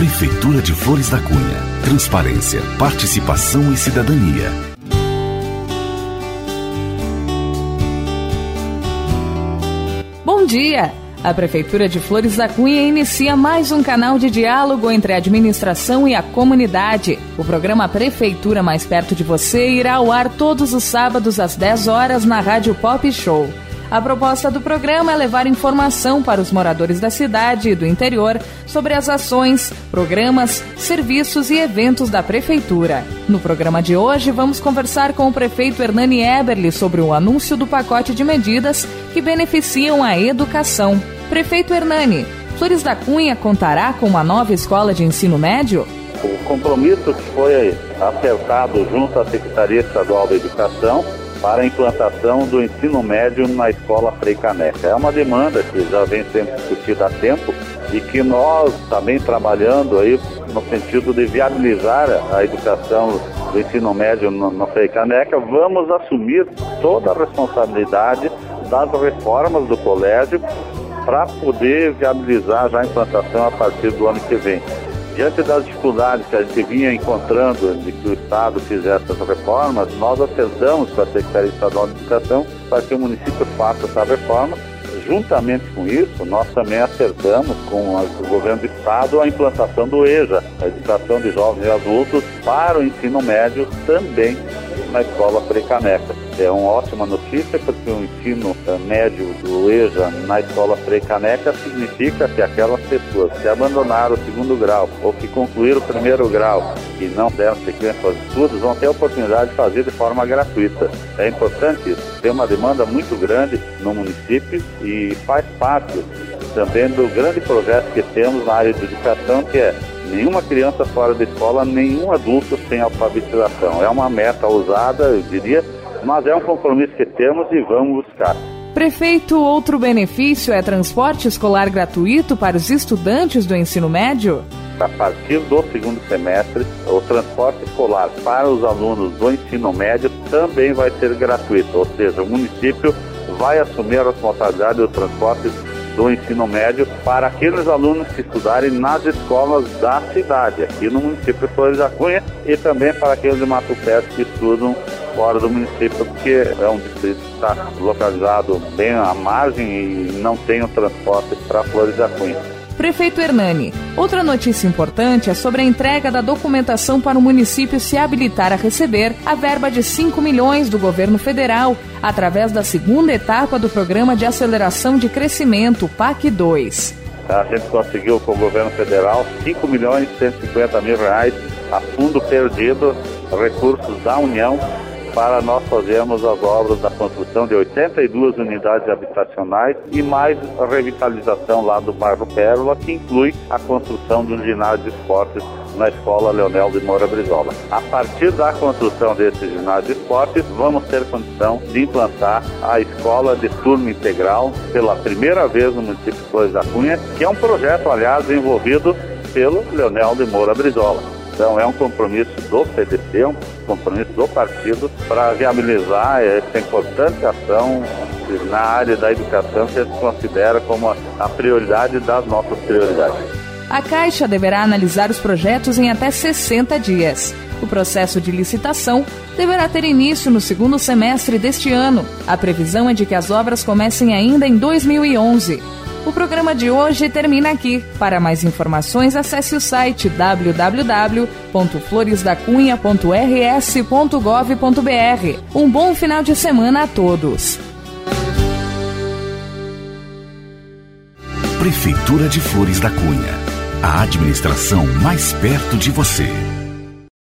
Prefeitura de Flores da Cunha. Transparência, participação e cidadania. Bom dia! A Prefeitura de Flores da Cunha inicia mais um canal de diálogo entre a administração e a comunidade. O programa Prefeitura Mais Perto de Você irá ao ar todos os sábados às 10 horas na Rádio Pop Show. A proposta do programa é levar informação para os moradores da cidade e do interior sobre as ações, programas, serviços e eventos da Prefeitura. No programa de hoje, vamos conversar com o prefeito Hernani Eberle sobre o anúncio do pacote de medidas que beneficiam a educação. Prefeito Hernani, Flores da Cunha contará com uma nova escola de ensino médio? O compromisso que foi acertado junto à Secretaria Estadual da Educação para a implantação do ensino médio na Escola Frei Caneca. É uma demanda que já vem sendo discutida há tempo e que nós também trabalhando aí no sentido de viabilizar a educação do ensino médio na Frei Caneca, vamos assumir toda a responsabilidade das reformas do colégio para poder viabilizar já a implantação a partir do ano que vem. Diante das dificuldades que a gente vinha encontrando de que o Estado fizesse essas reformas, nós acertamos com a Secretaria Estadual de Educação para que o município faça essa reforma. Juntamente com isso, nós também acertamos com o governo do Estado a implantação do EJA, a Educação de Jovens e Adultos, para o ensino médio também na Escola Frei Caneca. É uma ótima notícia porque o ensino médio do EJA na Escola Frei Caneca significa que aquelas pessoas que abandonaram o segundo grau ou que concluíram o primeiro grau e não deram sequência aos estudos vão ter a oportunidade de fazer de forma gratuita. É importante isso. Tem uma demanda muito grande no município e faz parte também do grande projeto que temos na área de educação, que é nenhuma criança fora da escola, nenhum adulto sem alfabetização. É uma meta ousada, eu diria, mas é um compromisso que temos e vamos buscar. Prefeito, outro benefício é transporte escolar gratuito para os estudantes do ensino médio? A partir do segundo semestre, o transporte escolar para os alunos do ensino médio também vai ser gratuito, ou seja, o município vai assumir a responsabilidade do transporte do ensino médio para aqueles alunos que estudarem nas escolas da cidade, aqui no município de Flores da Cunha, e também para aqueles de Mato Perto que estudam fora do município, porque é um distrito que está localizado bem à margem e não tem o transporte para Flores da Cunha. Prefeito Hernani, outra notícia importante é sobre a entrega da documentação para o município se habilitar a receber a verba de 5 milhões do governo federal, através da segunda etapa do Programa de Aceleração de Crescimento, PAC 2. A gente conseguiu com o governo federal 5 milhões e 150 mil reais a fundo perdido, recursos da União, para nós fazermos as obras da construção de 82 unidades habitacionais e mais a revitalização lá do bairro Pérola, que inclui a construção de um ginásio de esportes na Escola Leonel de Moura Brizola. A partir da construção desse ginásio de esportes, vamos ter condição de implantar a escola de turno integral pela primeira vez no município de Flores da Cunha, que é um projeto, aliás, desenvolvido pelo Leonel de Moura Brizola. Então é um compromisso do PDC, um compromisso do partido para viabilizar essa importante ação na área da educação que a gente considera como a prioridade das nossas prioridades. A Caixa deverá analisar os projetos em até 60 dias. O processo de licitação deverá ter início no segundo semestre deste ano. A previsão é de que as obras comecem ainda em 2011. O programa de hoje termina aqui. Para mais informações, acesse o site www.floresdacunha.rs.gov.br. Um bom final de semana a todos. Prefeitura de Flores da Cunha. A administração mais perto de você.